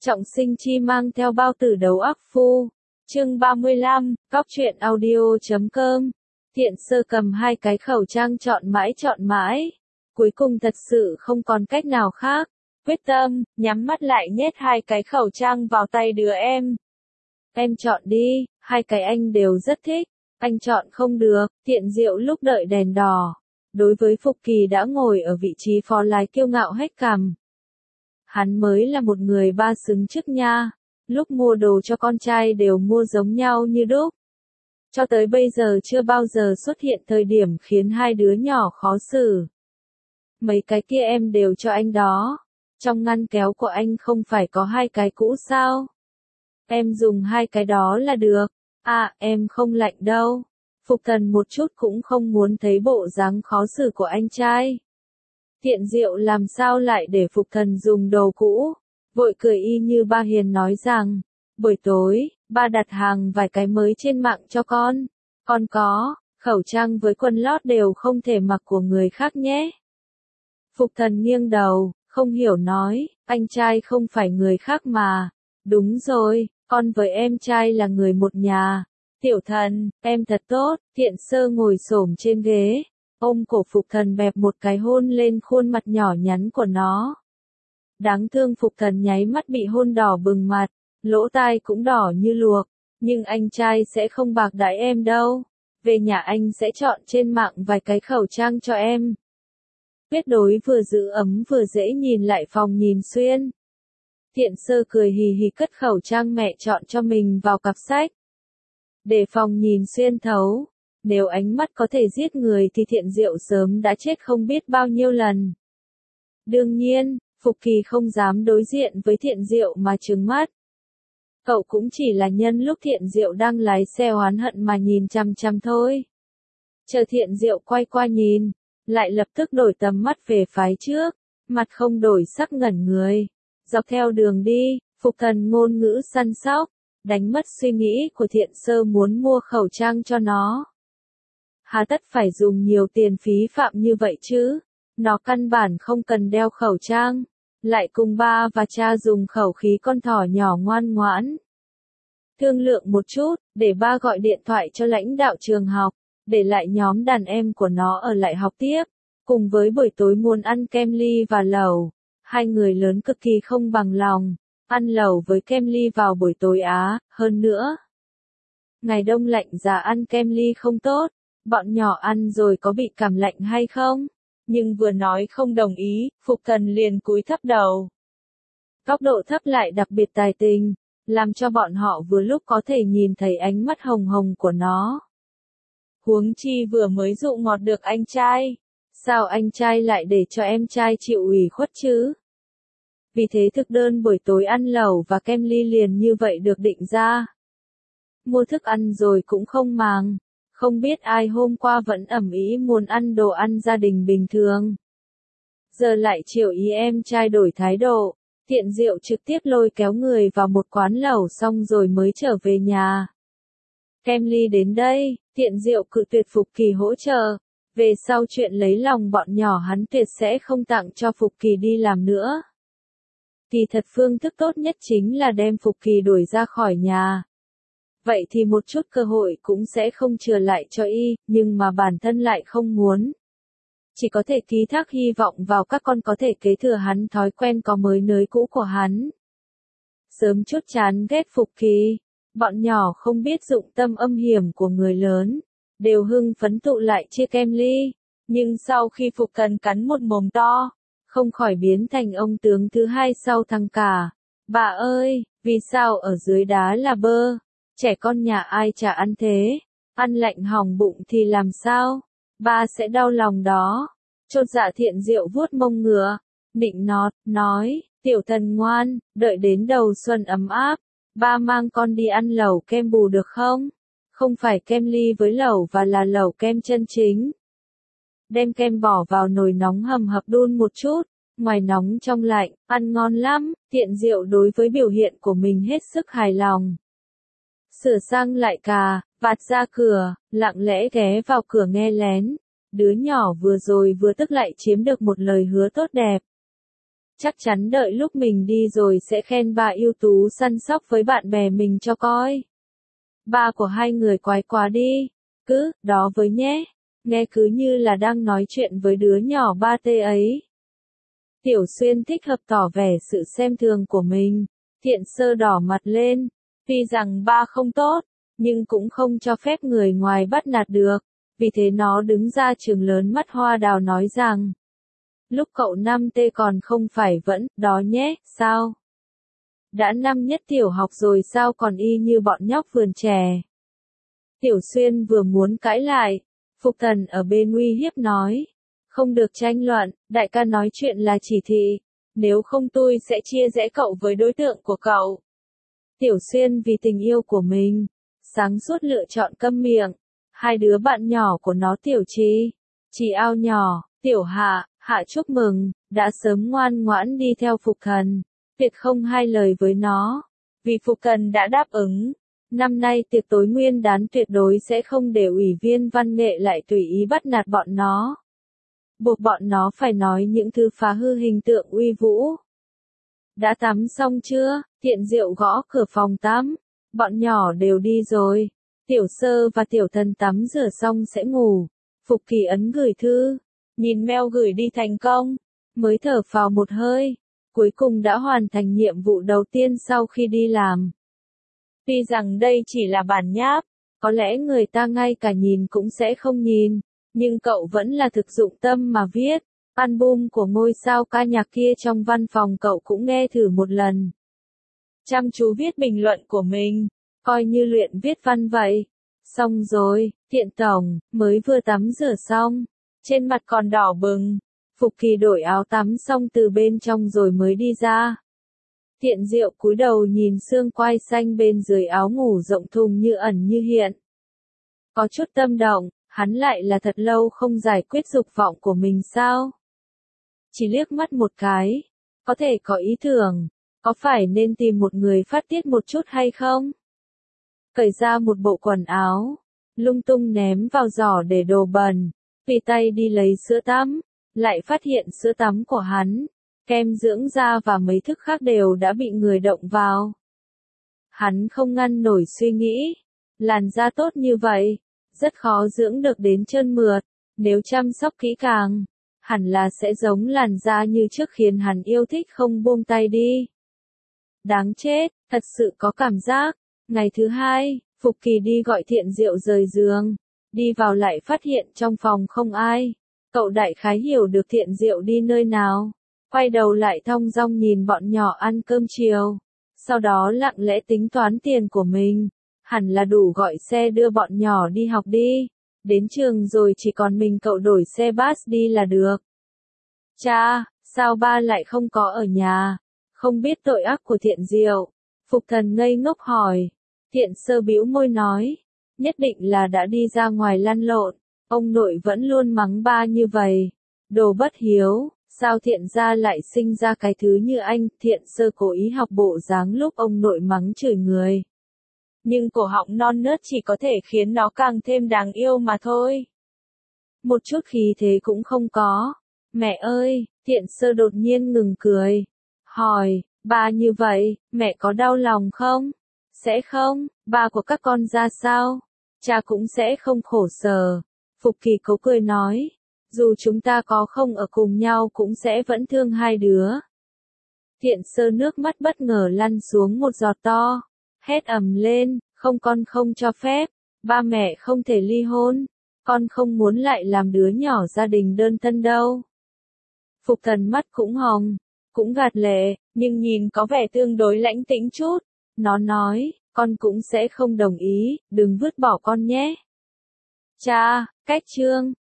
Trọng Sinh Chi mang theo bao tử đấu ác phu. Chương 35, Góc truyện audio.com. Thiện Sơ cầm hai cái khẩu trang chọn mãi. Cuối cùng thật sự không còn cách nào khác. Quyết tâm, nhắm mắt lại nhét hai cái khẩu trang vào tay đứa em. Em chọn đi, hai cái anh đều rất thích. Anh chọn không được. Thiện Diệu lúc đợi đèn đỏ. Đối với Phục Kỳ đã ngồi ở vị trí phó lái kiêu ngạo hết cằm. Hắn mới là một người ba xứng chức nha. Lúc mua đồ cho con trai đều mua giống nhau như đúc. Cho tới bây giờ chưa bao giờ xuất hiện thời điểm khiến hai đứa nhỏ khó xử. Mấy cái kia em đều cho anh đó. Trong ngăn kéo của anh không phải có hai cái cũ sao? Em dùng hai cái đó là được. À, em không lạnh đâu. Phục Thần một chút cũng không muốn thấy bộ dáng khó xử của anh trai. Thiện Diệu làm sao lại để Phục Thần dùng đồ cũ, vội cười y như ba hiền nói rằng, buổi tối, ba đặt hàng vài cái mới trên mạng cho con có, khẩu trang với quần lót đều không thể mặc của người khác nhé. Phục Thần nghiêng đầu, không hiểu nói, anh trai không phải người khác mà, đúng rồi, con với em trai là người một nhà. Tiểu Thần, em thật tốt. Thiện Sơ ngồi xổm trên ghế, ôm cổ Phục Thần bẹp một cái hôn lên khuôn mặt nhỏ nhắn của nó. Đáng thương Phục Thần nháy mắt bị hôn đỏ bừng mặt, lỗ tai cũng đỏ như luộc, nhưng anh trai sẽ không bạc đãi em đâu. Về nhà anh sẽ chọn trên mạng vài cái khẩu trang cho em. Tuyết Đối vừa giữ ấm vừa dễ nhìn lại phòng nhìn xuyên. Thiện Sơ cười hì hì cất khẩu trang mẹ chọn cho mình vào cặp sách. Để phòng nhìn xuyên thấu. Nếu ánh mắt có thể giết người thì Thiện Diệu sớm đã chết không biết bao nhiêu lần. Đương nhiên, Phục Kỳ không dám đối diện với Thiện Diệu mà trừng mắt. Cậu cũng chỉ là nhân lúc Thiện Diệu đang lái xe oán hận mà nhìn chằm chằm thôi. Chờ Thiện Diệu quay qua nhìn, lại lập tức đổi tầm mắt về phái trước, mặt không đổi sắc ngẩn người. Dọc theo đường đi, Phục Thần ngôn ngữ săn sóc, đánh mất suy nghĩ của Thiện Sơ muốn mua khẩu trang cho nó. Hà tất phải dùng nhiều tiền phí phạm như vậy chứ, nó căn bản không cần đeo khẩu trang, lại cùng ba và cha dùng khẩu khí con thỏ nhỏ ngoan ngoãn. Thương lượng một chút, để ba gọi điện thoại cho lãnh đạo trường học, để lại nhóm đàn em của nó ở lại học tiếp, cùng với buổi tối muốn ăn kem ly và lẩu. Hai người lớn cực kỳ không bằng lòng, ăn lẩu với kem ly vào buổi tối á, hơn nữa. Ngày đông lạnh giá ăn kem ly không tốt. Bọn nhỏ ăn rồi có bị cảm lạnh hay không? Nhưng vừa nói không đồng ý, Phục Thần liền cúi thấp đầu. Góc độ thấp lại đặc biệt tài tình, làm cho bọn họ vừa lúc có thể nhìn thấy ánh mắt hồng hồng của nó. Huống chi vừa mới dụ ngọt được anh trai. Sao anh trai lại để cho em trai chịu ủy khuất chứ? Vì thế thực đơn buổi tối ăn lẩu và kem ly liền như vậy được định ra. Mua thức ăn rồi cũng không màng. Không biết ai hôm qua vẫn ầm ĩ muốn ăn đồ ăn gia đình bình thường. Giờ lại chiều ý em trai đổi thái độ, Thiện Diệu trực tiếp lôi kéo người vào một quán lẩu xong rồi mới trở về nhà. Kem ly đến đây, Thiện Diệu cự tuyệt Phục Kỳ hỗ trợ. Về sau chuyện lấy lòng bọn nhỏ hắn tuyệt sẽ không tặng cho Phục Kỳ đi làm nữa. Kỳ thật phương thức tốt nhất chính là đem Phục Kỳ đuổi ra khỏi nhà. Vậy thì một chút cơ hội cũng sẽ không chừa lại cho y, nhưng mà bản thân lại không muốn. Chỉ có thể ký thác hy vọng vào các con có thể kế thừa hắn thói quen có mới nới cũ của hắn. Sớm chút chán ghét Phục Kỳ, bọn nhỏ không biết dụng tâm âm hiểm của người lớn, đều hưng phấn tụ lại chia kem ly, nhưng sau khi Phục Thần cắn một mồm to, không khỏi biến thành ông tướng thứ hai sau thằng cả. Bà ơi, vì sao ở dưới đá là bơ? Trẻ con nhà ai chả ăn thế, ăn lạnh hỏng bụng thì làm sao, ba sẽ đau lòng đó. Chột dạ Thiện Diệu vuốt mông ngựa, nịnh nọt, nói, Tiểu Thần ngoan, đợi đến đầu xuân ấm áp, ba mang con đi ăn lẩu kem bù được không? Không phải kem ly với lẩu và là lẩu kem chân chính. Đem kem bỏ vào nồi nóng hầm hập đun một chút, ngoài nóng trong lạnh, ăn ngon lắm. Thiện Diệu đối với biểu hiện của mình hết sức hài lòng. Sửa sang lại cà, vạt ra cửa, lặng lẽ ghé vào cửa nghe lén. Đứa nhỏ vừa rồi vừa tức lại chiếm được một lời hứa tốt đẹp. chắc chắn đợi lúc mình đi rồi sẽ khen bà ưu tú săn sóc với bạn bè mình cho coi. Ba của hai người quái quá đi, cứ, đó với nhé, nghe cứ như là đang nói chuyện với đứa nhỏ ba tê ấy. Tiểu Xuyên thích hợp tỏ vẻ sự xem thường của mình, Thiện Sơ đỏ mặt lên, tuy rằng ba không tốt, nhưng cũng không cho phép người ngoài bắt nạt được, vì thế nó đứng ra trừng lớn mắt hoa đào nói rằng, lúc cậu 5T còn không phải vẫn, đó nhé, sao? Đã năm nhất tiểu học rồi sao còn y như bọn nhóc vườn trẻ. Tiểu Xuyên vừa muốn cãi lại, Phục Thần ở bên uy hiếp nói, không được tranh luận, đại ca nói chuyện là chỉ thị, nếu không tôi sẽ chia rẽ cậu với đối tượng của cậu. Tiểu Xuyên vì tình yêu của mình, sáng suốt lựa chọn câm miệng, hai đứa bạn nhỏ của nó Tiểu Trì Ao nhỏ, Tiểu Hạ, Hạ chúc mừng, đã sớm ngoan ngoãn đi theo Phục Thần, tuyệt không hai lời với nó, vì Phục Thần đã đáp ứng. Năm nay tiệc tối nguyên đán tuyệt đối sẽ không để ủy viên văn nghệ lại tùy ý bắt nạt bọn nó. Buộc bọn nó phải nói những thứ phá hư hình tượng uy vũ. Đã tắm xong chưa? Thiện Diệu gõ cửa phòng tắm. Bọn nhỏ đều đi rồi. Tiểu Sơ và Tiểu Thần tắm rửa xong sẽ ngủ. Phục Kỳ ấn gửi thư. Nhìn mail gửi đi thành công. Mới thở phào một hơi. Cuối cùng đã hoàn thành nhiệm vụ đầu tiên sau khi đi làm. Tuy rằng đây chỉ là bản nháp, có lẽ người ta ngay cả nhìn cũng sẽ không nhìn, nhưng cậu vẫn là thực dụng tâm mà viết. Album của ngôi sao ca nhạc kia trong văn phòng cậu cũng nghe thử một lần. Chăm chú viết bình luận của mình, coi như luyện viết văn vậy. Xong rồi, Thiện Tổng, mới vừa tắm rửa xong, trên mặt còn đỏ bừng. Phục Kỳ đổi áo tắm xong từ bên trong rồi mới đi ra. Thiện Diệu cúi đầu nhìn xương quai xanh bên dưới áo ngủ rộng thùng như ẩn như hiện. Có chút tâm động, hắn lại là thật lâu không giải quyết dục vọng của mình sao? Chỉ liếc mắt một cái, có thể có ý tưởng, có phải nên tìm một người phát tiết một chút hay không? Cởi ra một bộ quần áo, lung tung ném vào giỏ để đồ bẩn, tùy tay đi lấy sữa tắm, lại phát hiện sữa tắm của hắn, kem dưỡng da và mấy thức khác đều đã bị người động vào. Hắn không ngăn nổi suy nghĩ, làn da tốt như vậy, rất khó dưỡng được đến trơn mượt, nếu chăm sóc kỹ càng, hẳn là sẽ giống làn da như trước khiến hắn yêu thích không buông tay đi. Đáng chết, thật sự có cảm giác. Ngày thứ hai, Phục Kỳ đi gọi Thiện Diệu rời giường, đi vào lại phát hiện trong phòng không ai. Cậu đại khái hiểu được Thiện Diệu đi nơi nào, quay đầu lại thong dong nhìn bọn nhỏ ăn cơm chiều, sau đó lặng lẽ tính toán tiền của mình, hẳn là đủ gọi xe đưa bọn nhỏ đi học đi, đến trường rồi chỉ còn mình cậu đổi xe bus đi là được. Cha, sao ba lại không có ở nhà? Không biết tội ác của Thiện Diệu. Phục Thần ngây ngốc hỏi. Thiện Sơ bĩu môi nói, nhất định là đã đi ra ngoài lăn lộn, ông nội vẫn luôn mắng ba như vậy. Đồ bất hiếu, sao Thiện gia lại sinh ra cái thứ như anh? Thiện Sơ cố ý học bộ dáng lúc ông nội mắng chửi người. Nhưng cổ họng non nớt chỉ có thể khiến nó càng thêm đáng yêu mà thôi. Một chút khí thế cũng không có. Mẹ ơi, Thiện Sơ đột nhiên ngừng cười. Hỏi, ba như vậy, mẹ có đau lòng không? Sẽ không, ba của các con ra sao? Cha cũng sẽ không khổ sở. Phục Kỳ cố cười nói, dù chúng ta có không ở cùng nhau cũng sẽ vẫn thương hai đứa. Thiện Sơ nước mắt bất ngờ lăn xuống một giọt to, hét ầm lên, không, con không cho phép, ba mẹ không thể ly hôn, con không muốn lại làm đứa nhỏ gia đình đơn thân đâu. Phục Thần mắt cũng hồng, cũng gạt lệ, nhưng nhìn có vẻ tương đối lãnh tĩnh chút. Nó nói, con cũng sẽ không đồng ý, đừng vứt bỏ con nhé. Cha, cách chương.